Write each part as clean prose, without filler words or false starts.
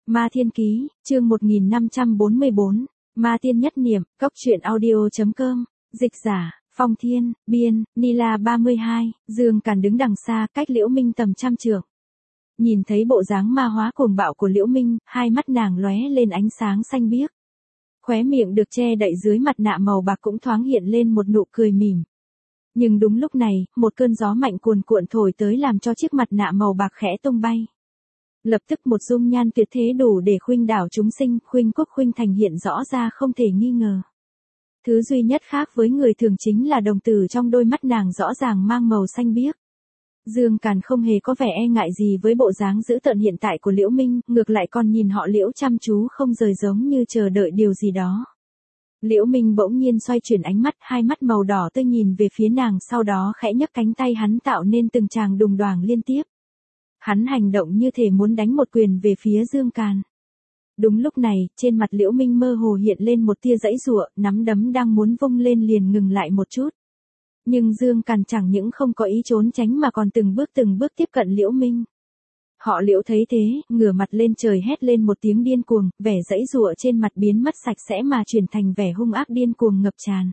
Ma Thiên Ký, chương 1544, Ma Tiên Nhất Niệm, Cốc truyện audio.com, dịch giả, Phong Thiên, biên, Nila 32, Dương Càn đứng đằng xa, cách Liễu Minh tầm trăm trượng. Nhìn thấy bộ dáng ma hóa cuồng bạo của Liễu Minh, hai mắt nàng lóe lên ánh sáng xanh biếc. Khóe miệng được che đậy dưới mặt nạ màu bạc cũng thoáng hiện lên một nụ cười mỉm. Nhưng đúng lúc này, một cơn gió mạnh cuồn cuộn thổi tới làm cho chiếc mặt nạ màu bạc khẽ tung bay. Lập tức một dung nhan tuyệt thế đủ để khuynh đảo chúng sinh, khuynh quốc khuynh thành hiện rõ ra không thể nghi ngờ. Thứ duy nhất khác với người thường chính là đồng tử trong đôi mắt nàng rõ ràng mang màu xanh biếc. Dương Càn không hề có vẻ e ngại gì với bộ dáng dữ tợn hiện tại của Liễu Minh, ngược lại còn nhìn họ Liễu chăm chú không rời giống như chờ đợi điều gì đó. Liễu Minh bỗng nhiên xoay chuyển ánh mắt, hai mắt màu đỏ tươi nhìn về phía nàng, sau đó khẽ nhấc cánh tay hắn tạo nên từng tràng đùng đoàng liên tiếp. Hắn hành động như thể muốn đánh một quyền về phía Dương Càn. Đúng lúc này, trên mặt Liễu Minh mơ hồ hiện lên một tia giãy giụa, nắm đấm đang muốn vung lên liền ngừng lại một chút. Nhưng Dương Càn chẳng những không có ý trốn tránh mà còn từng bước tiếp cận Liễu Minh. Họ Liễu thấy thế, ngửa mặt lên trời hét lên một tiếng điên cuồng, vẻ giãy giụa trên mặt biến mất sạch sẽ mà chuyển thành vẻ hung ác điên cuồng ngập tràn.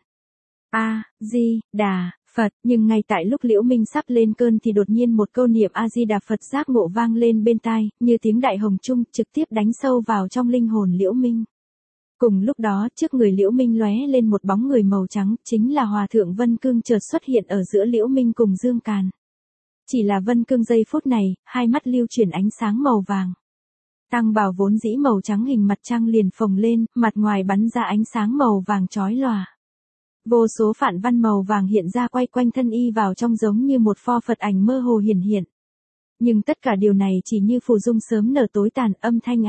A-di-đà Phật, nhưng ngay tại lúc Liễu Minh sắp lên cơn thì đột nhiên một câu niệm A-di-đà Phật giác ngộ vang lên bên tai, như tiếng đại hồng trung, trực tiếp đánh sâu vào trong linh hồn Liễu Minh. Cùng lúc đó, trước người Liễu Minh lóe lên một bóng người màu trắng, chính là Hòa thượng Vân Cương chợt xuất hiện ở giữa Liễu Minh cùng Dương Càn. Chỉ là Vân Cương giây phút này, hai mắt lưu chuyển ánh sáng màu vàng. Tăng bào vốn dĩ màu trắng hình mặt trăng liền phồng lên, mặt ngoài bắn ra ánh sáng màu vàng chói lòa. Vô số phản văn màu vàng hiện ra quay quanh thân y vào trong giống như một pho Phật ảnh mơ hồ hiển hiện. Nhưng tất cả điều này chỉ như phù dung sớm nở tối tàn, âm thanh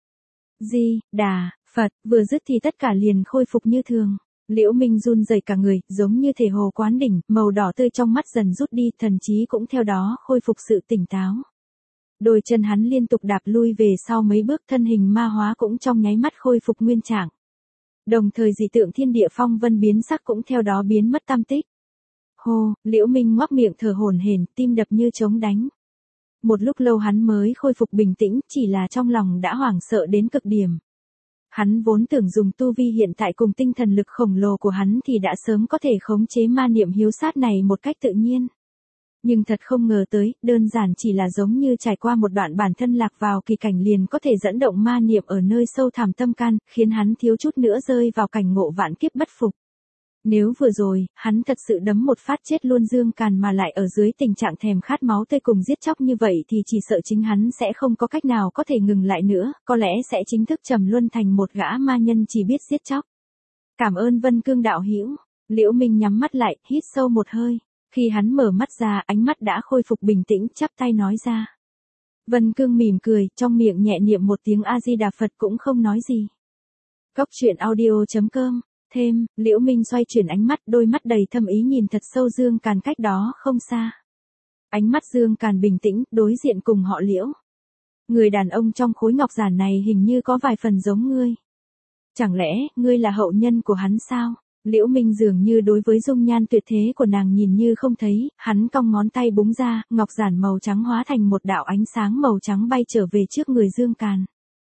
A-di-đà Phật vừa dứt thì tất cả liền khôi phục như thường. Liễu Minh run rẩy cả người, giống như thể hồ quán đỉnh, màu đỏ tươi trong mắt dần rút đi, thần trí cũng theo đó khôi phục sự tỉnh táo. Đôi chân hắn liên tục đạp lui về sau mấy bước, thân hình ma hóa cũng trong nháy mắt khôi phục nguyên trạng. Đồng thời dị tượng thiên địa phong vân biến sắc cũng theo đó biến mất tăm tích. Hô, Liễu Minh ngoác miệng thở hổn hển, tim đập như trống đánh. Một lúc lâu hắn mới khôi phục bình tĩnh, chỉ là trong lòng đã hoảng sợ đến cực điểm. Hắn vốn tưởng dùng tu vi hiện tại cùng tinh thần lực khổng lồ của hắn thì đã sớm có thể khống chế ma niệm hiếu sát này một cách tự nhiên. Nhưng thật không ngờ tới, đơn giản chỉ là giống như trải qua một đoạn bản thân lạc vào kỳ cảnh liền có thể dẫn động ma niệm ở nơi sâu thẳm tâm can, khiến hắn thiếu chút nữa rơi vào cảnh ngộ vạn kiếp bất phục. Nếu vừa rồi, hắn thật sự đấm một phát chết luôn Dương Càn mà lại ở dưới tình trạng thèm khát máu tươi cùng giết chóc như vậy thì chỉ sợ chính hắn sẽ không có cách nào có thể ngừng lại nữa, có lẽ sẽ chính thức trầm luân thành một gã ma nhân chỉ biết giết chóc. Cảm ơn Vân Cương đạo hữu. Liễu Minh nhắm mắt lại, hít sâu một hơi. Khi hắn mở mắt ra, ánh mắt đã khôi phục bình tĩnh, chắp tay nói ra. Vân Cương mỉm cười, trong miệng nhẹ niệm một tiếng A-di-đà Phật cũng không nói gì. Cốc truyện audio.com. Thêm, Liễu Minh xoay chuyển ánh mắt, đôi mắt đầy thâm ý nhìn thật sâu Dương Càn cách đó không xa. Ánh mắt Dương Càn bình tĩnh, đối diện cùng họ Liễu. Người đàn ông trong khối ngọc giản này hình như có vài phần giống ngươi. Chẳng lẽ, ngươi là hậu nhân của hắn sao? Liễu Minh dường như đối với dung nhan tuyệt thế của nàng nhìn như không thấy, hắn cong ngón tay búng ra, ngọc giản màu trắng hóa thành một đạo ánh sáng màu trắng bay trở về trước người Dương Càn.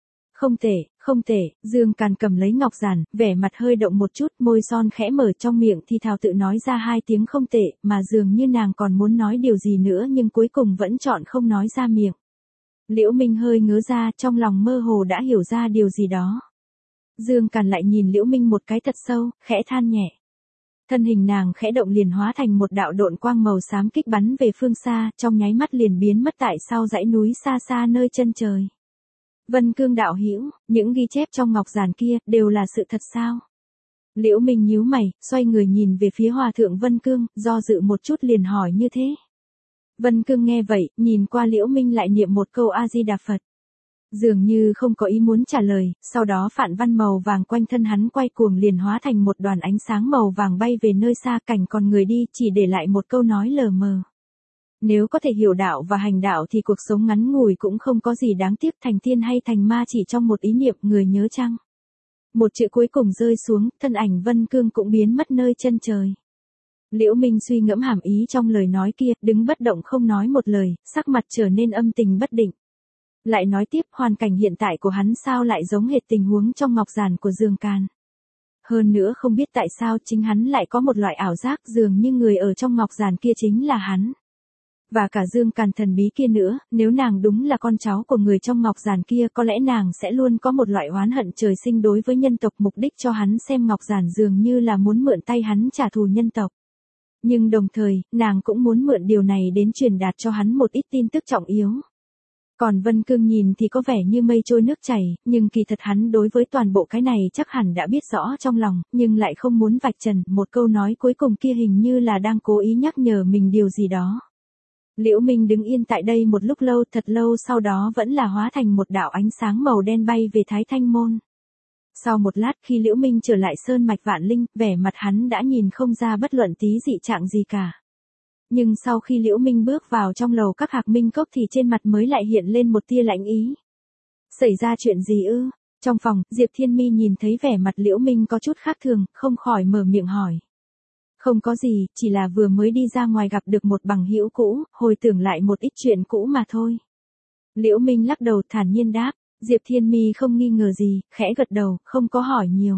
Không tệ, Dương Càn cầm lấy ngọc giản, vẻ mặt hơi động một chút, môi son khẽ mở trong miệng thì thào tự nói ra hai tiếng không tệ, mà dường như nàng còn muốn nói điều gì nữa nhưng cuối cùng vẫn chọn không nói ra miệng. Liễu Minh hơi ngớ ra, trong lòng mơ hồ đã hiểu ra điều gì đó. Dương Càn lại nhìn Liễu Minh một cái thật sâu, khẽ than nhẹ. Thân hình nàng khẽ động liền hóa thành một đạo độn quang màu xám kích bắn về phương xa, trong nháy mắt liền biến mất tại sau dãy núi xa xa nơi chân trời. Vân Cương đạo hữu, những ghi chép trong ngọc giản kia đều là sự thật sao? Liễu Minh nhíu mày, xoay người nhìn về phía Hòa thượng Vân Cương, do dự một chút liền hỏi như thế. Vân Cương nghe vậy, nhìn qua Liễu Minh lại niệm một câu A-di-đà Phật. Dường như không có ý muốn trả lời, sau đó phản văn màu vàng quanh thân hắn quay cuồng liền hóa thành một đoàn ánh sáng màu vàng bay về nơi xa, cảnh còn người đi, chỉ để lại một câu nói lờ mờ. Nếu có thể hiểu đạo và hành đạo thì cuộc sống ngắn ngủi cũng không có gì đáng tiếc, thành tiên hay thành ma chỉ trong một ý niệm, người nhớ chăng? Một chữ cuối cùng rơi xuống, thân ảnh Vân Cương cũng biến mất nơi chân trời. Liễu Minh suy ngẫm hàm ý trong lời nói kia, đứng bất động không nói một lời, sắc mặt trở nên âm tình bất định. Lại nói tiếp hoàn cảnh hiện tại của hắn sao lại giống hệt tình huống trong ngọc giản của Dương Càn. Hơn nữa không biết tại sao chính hắn lại có một loại ảo giác dường như người ở trong ngọc giản kia chính là hắn. Và cả Dương Càn thần bí kia nữa, nếu nàng đúng là con cháu của người trong ngọc giản kia có lẽ nàng sẽ luôn có một loại oán hận trời sinh đối với nhân tộc, mục đích cho hắn xem ngọc giản dường như là muốn mượn tay hắn trả thù nhân tộc. Nhưng đồng thời, nàng cũng muốn mượn điều này đến truyền đạt cho hắn một ít tin tức trọng yếu. Còn Vân Cương nhìn thì có vẻ như mây trôi nước chảy, nhưng kỳ thật hắn đối với toàn bộ cái này chắc hẳn đã biết rõ trong lòng, nhưng lại không muốn vạch trần, một câu nói cuối cùng kia hình như là đang cố ý nhắc nhở mình điều gì đó. Liễu Minh đứng yên tại đây một lúc lâu, thật lâu sau đó vẫn là hóa thành một đạo ánh sáng màu đen bay về Thái Thanh Môn. Sau một lát khi Liễu Minh trở lại Sơn Mạch Vạn Linh, vẻ mặt hắn đã nhìn không ra bất luận tí dị trạng gì cả. Nhưng sau khi Liễu Minh bước vào trong lầu các Hạc Minh Cốc thì trên mặt mới lại hiện lên một tia lạnh ý. Xảy ra chuyện gì ư? Trong phòng, Diệp Thiên Mi nhìn thấy vẻ mặt Liễu Minh có chút khác thường, không khỏi mở miệng hỏi. Không có gì, chỉ là vừa mới đi ra ngoài gặp được một bằng hữu cũ, hồi tưởng lại một ít chuyện cũ mà thôi. Liễu Minh lắc đầu thản nhiên đáp, Diệp Thiên Mi không nghi ngờ gì, khẽ gật đầu, không có hỏi nhiều.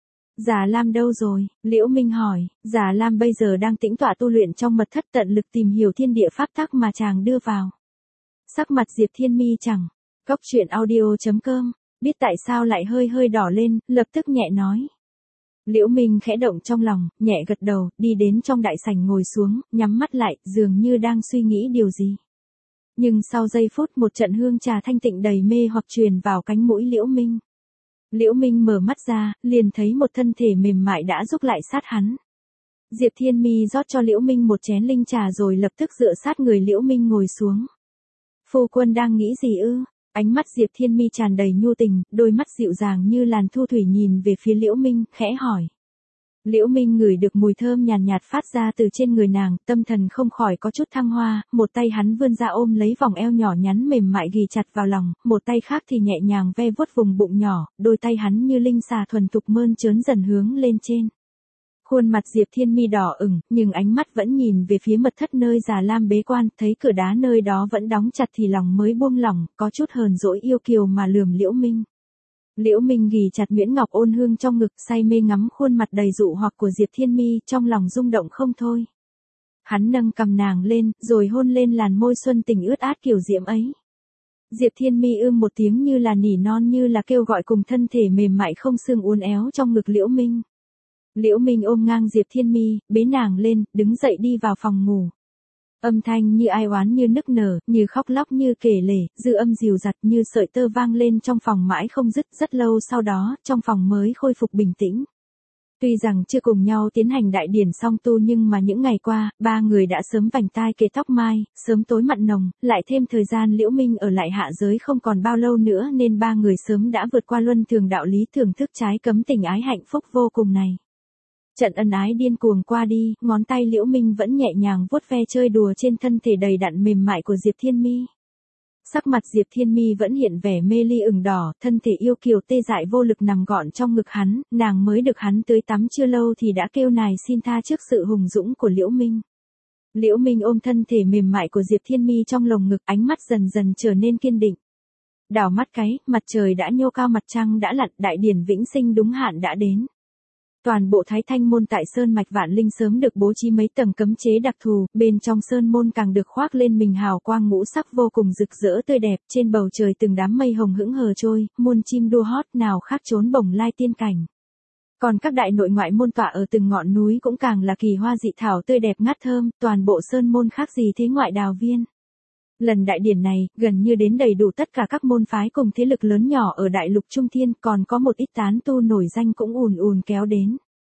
Già Lam đâu rồi? Liễu Minh hỏi, Già Lam bây giờ đang tĩnh tọa tu luyện trong mật thất tận lực tìm hiểu thiên địa pháp tắc mà chàng đưa vào. Sắc mặt Diệp Thiên Mi chẳng. Cốc truyện audio.com, biết tại sao lại hơi hơi đỏ lên, lập tức nhẹ nói. Liễu Minh khẽ động trong lòng, nhẹ gật đầu, đi đến trong đại sảnh ngồi xuống, nhắm mắt lại, dường như đang suy nghĩ điều gì. Nhưng sau giây phút một trận hương trà thanh tịnh đầy mê hoặc truyền vào cánh mũi Liễu Minh. Liễu Minh mở mắt ra, liền thấy một thân thể mềm mại đã giúp lại sát hắn. Diệp Thiên Mi rót cho Liễu Minh một chén linh trà rồi lập tức dựa sát người Liễu Minh ngồi xuống. Phu quân đang nghĩ gì ư? Ánh mắt Diệp Thiên Mi tràn đầy nhu tình, đôi mắt dịu dàng như làn thu thủy nhìn về phía Liễu Minh, khẽ hỏi. Liễu Minh ngửi được mùi thơm nhàn nhạt phát ra từ trên người nàng, tâm thần không khỏi có chút thăng hoa, một tay hắn vươn ra ôm lấy vòng eo nhỏ nhắn mềm mại ghì chặt vào lòng, một tay khác thì nhẹ nhàng ve vuốt vùng bụng nhỏ, đôi tay hắn như linh xà thuần thục mơn trớn dần hướng lên trên. Khuôn mặt Diệp Thiên Mi đỏ ửng, nhưng ánh mắt vẫn nhìn về phía mật thất nơi Già Lam bế quan, thấy cửa đá nơi đó vẫn đóng chặt thì lòng mới buông lỏng, có chút hờn dỗi yêu kiều mà lườm Liễu Minh. Liễu Minh ghì chặt Nguyễn Ngọc Ôn Hương trong ngực, say mê ngắm khuôn mặt đầy dụ hoặc của Diệp Thiên Mi, trong lòng rung động không thôi. Hắn nâng cầm nàng lên, rồi hôn lên làn môi xuân tình ướt át kiểu diễm ấy. Diệp Thiên Mi một tiếng như là nỉ non, như là kêu gọi, cùng thân thể mềm mại không xương uốn éo trong ngực Liễu Minh. Liễu Minh ôm ngang Diệp Thiên Mi, bế nàng lên, đứng dậy đi vào phòng ngủ. Âm thanh như ai oán, như nức nở, như khóc lóc, như kể lể, dư âm dìu dặt như sợi tơ vang lên trong phòng mãi không dứt. Rất lâu sau đó, trong phòng mới khôi phục bình tĩnh. Tuy rằng chưa cùng nhau tiến hành đại điển song tu nhưng mà những ngày qua, ba người đã sớm vành tai kề tóc mai, sớm tối mặn nồng, lại thêm thời gian Liễu Minh ở lại hạ giới không còn bao lâu nữa nên ba người sớm đã vượt qua luân thường đạo lý, thưởng thức trái cấm tình ái hạnh phúc vô cùng này. Trận ân ái điên cuồng qua đi, ngón tay Liễu Minh vẫn nhẹ nhàng vuốt ve chơi đùa trên thân thể đầy đặn mềm mại của Diệp Thiên Mi. Sắc mặt Diệp Thiên Mi vẫn hiện vẻ mê ly ửng đỏ, thân thể yêu kiều tê dại vô lực nằm gọn trong ngực hắn, nàng mới được hắn tưới tắm chưa lâu thì đã kêu nài xin tha trước sự hùng dũng của Liễu Minh. Liễu Minh ôm thân thể mềm mại của Diệp Thiên Mi trong lồng ngực, ánh mắt dần dần trở nên kiên định. Đảo mắt cái, mặt trời đã nhô cao, mặt trăng đã lặn, đại điển vĩnh sinh đúng hạn đã đến. Toàn bộ Thái Thanh Môn tại Sơn Mạch Vạn Linh sớm được bố trí mấy tầng cấm chế đặc thù, bên trong Sơn Môn càng được khoác lên mình hào quang ngũ sắc vô cùng rực rỡ tươi đẹp, trên bầu trời từng đám mây hồng hững hờ trôi, muôn chim đua hót nào khác trốn bồng lai tiên cảnh. Còn các đại nội ngoại môn tọa ở từng ngọn núi cũng càng là kỳ hoa dị thảo tươi đẹp ngát thơm, toàn bộ Sơn Môn khác gì thế ngoại đào viên. Lần đại điển này, gần như đến đầy đủ tất cả các môn phái cùng thế lực lớn nhỏ ở đại lục Trung Thiên, còn có một ít tán tu nổi danh cũng ùn ùn kéo đến.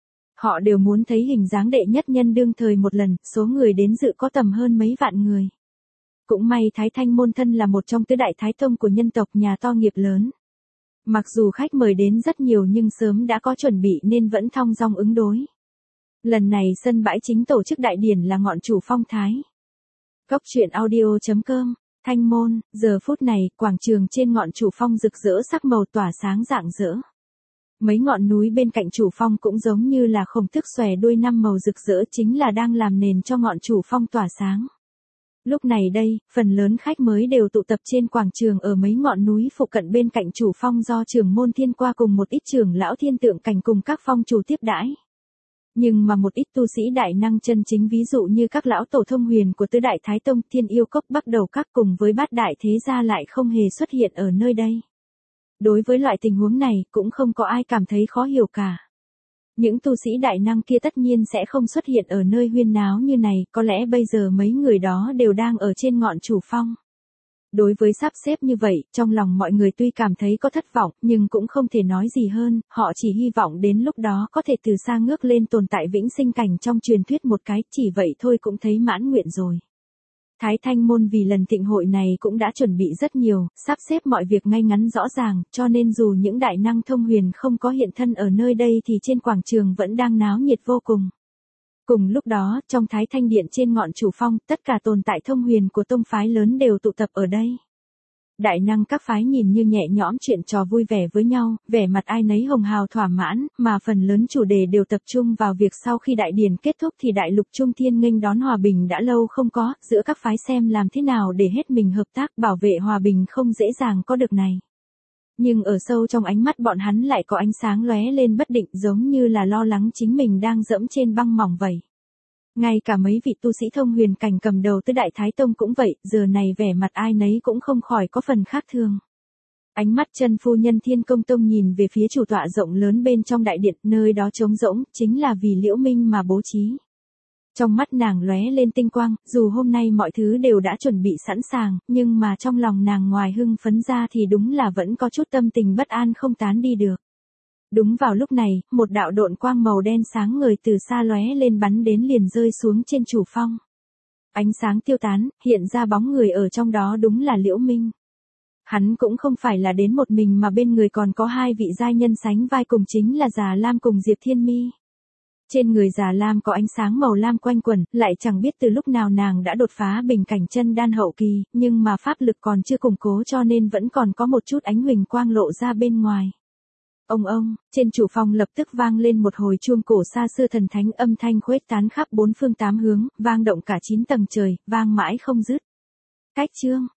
Họ đều muốn thấy hình dáng đệ nhất nhân đương thời một lần, số người đến dự có tầm hơn mấy vạn người. Cũng may Thái Thanh Môn thân là một trong tứ đại thái tông của nhân tộc, nhà to nghiệp lớn. Mặc dù khách mời đến rất nhiều nhưng sớm đã có chuẩn bị nên vẫn thong dong ứng đối. Lần này sân bãi chính tổ chức đại điển là ngọn chủ phong Thái. Cốc truyện audio.com, Thanh Môn, giờ phút này, quảng trường trên ngọn chủ phong rực rỡ sắc màu tỏa sáng rạng rỡ. Mấy ngọn núi bên cạnh chủ phong cũng giống như là khổng tước xòe đuôi năm màu rực rỡ, chính là đang làm nền cho ngọn chủ phong tỏa sáng. Lúc này đây, phần lớn khách mới đều tụ tập trên quảng trường ở mấy ngọn núi phụ cận bên cạnh chủ phong do trưởng môn thiên qua cùng một ít trưởng lão thiên tượng cảnh cùng các phong chủ tiếp đãi. Nhưng mà một ít tu sĩ đại năng chân chính ví dụ như các lão tổ thông huyền của tứ đại thái tông Thiên Yêu Cốc bắt đầu các cùng với bát đại thế gia lại không hề xuất hiện ở nơi đây. Đối với loại tình huống này cũng không có ai cảm thấy khó hiểu cả. Những tu sĩ đại năng kia tất nhiên sẽ không xuất hiện ở nơi huyên náo như này, có lẽ bây giờ mấy người đó đều đang ở trên ngọn chủ phong. Đối với sắp xếp như vậy, trong lòng mọi người tuy cảm thấy có thất vọng, nhưng cũng không thể nói gì hơn, họ chỉ hy vọng đến lúc đó có thể từ xa ngước lên tồn tại vĩnh sinh cảnh trong truyền thuyết một cái, chỉ vậy thôi cũng thấy mãn nguyện rồi. Thái Thanh Môn vì lần thịnh hội này cũng đã chuẩn bị rất nhiều, sắp xếp mọi việc ngay ngắn rõ ràng, cho nên dù những đại năng thông huyền không có hiện thân ở nơi đây thì trên quảng trường vẫn đang náo nhiệt vô cùng. Cùng lúc đó, trong Thái Thanh Điện trên ngọn chủ phong, tất cả tồn tại thông huyền của tông phái lớn đều tụ tập ở đây. Đại năng các phái nhìn như nhẹ nhõm chuyện trò vui vẻ với nhau, vẻ mặt ai nấy hồng hào thỏa mãn, mà phần lớn chủ đề đều tập trung vào việc sau khi đại điển kết thúc thì đại lục Trung Thiên nghênh đón hòa bình đã lâu không có, giữa các phái xem làm thế nào để hết mình hợp tác bảo vệ hòa bình không dễ dàng có được này. Nhưng ở sâu trong ánh mắt bọn hắn lại có ánh sáng lóe lên bất định giống như là lo lắng chính mình đang dẫm trên băng mỏng vậy. Ngay cả mấy vị tu sĩ thông huyền cảnh cầm đầu tới Đại Thái Tông cũng vậy, giờ này vẻ mặt ai nấy cũng không khỏi có phần khác thường. Ánh mắt chân phu nhân Thiên Công Tông nhìn về phía chủ tọa rộng lớn bên trong đại điện, nơi đó trống rỗng, chính là vì Liễu Minh mà bố trí. Trong mắt nàng lóe lên tinh quang, dù hôm nay mọi thứ đều đã chuẩn bị sẵn sàng, nhưng mà trong lòng nàng ngoài hưng phấn ra thì đúng là vẫn có chút tâm tình bất an không tán đi được. Đúng vào lúc này, một đạo độn quang màu đen sáng ngời từ xa lóe lên bắn đến liền rơi xuống trên chủ phong. Ánh sáng tiêu tán, hiện ra bóng người ở trong đó đúng là Liễu Minh. Hắn cũng không phải là đến một mình mà bên người còn có hai vị giai nhân sánh vai cùng chính là Già Lam cùng Diệp Thiên Mi. Trên người Già Lam có ánh sáng màu lam quanh quẩn, lại chẳng biết từ lúc nào nàng đã đột phá bình cảnh chân đan hậu kỳ, nhưng mà pháp lực còn chưa củng cố cho nên vẫn còn có một chút ánh huỳnh quang lộ ra bên ngoài. Ông, trên chủ phong lập tức vang lên một hồi chuông cổ xa xưa thần thánh âm thanh khuếch tán khắp bốn phương tám hướng, vang động cả 9 tầng trời, vang mãi không dứt. Cách chương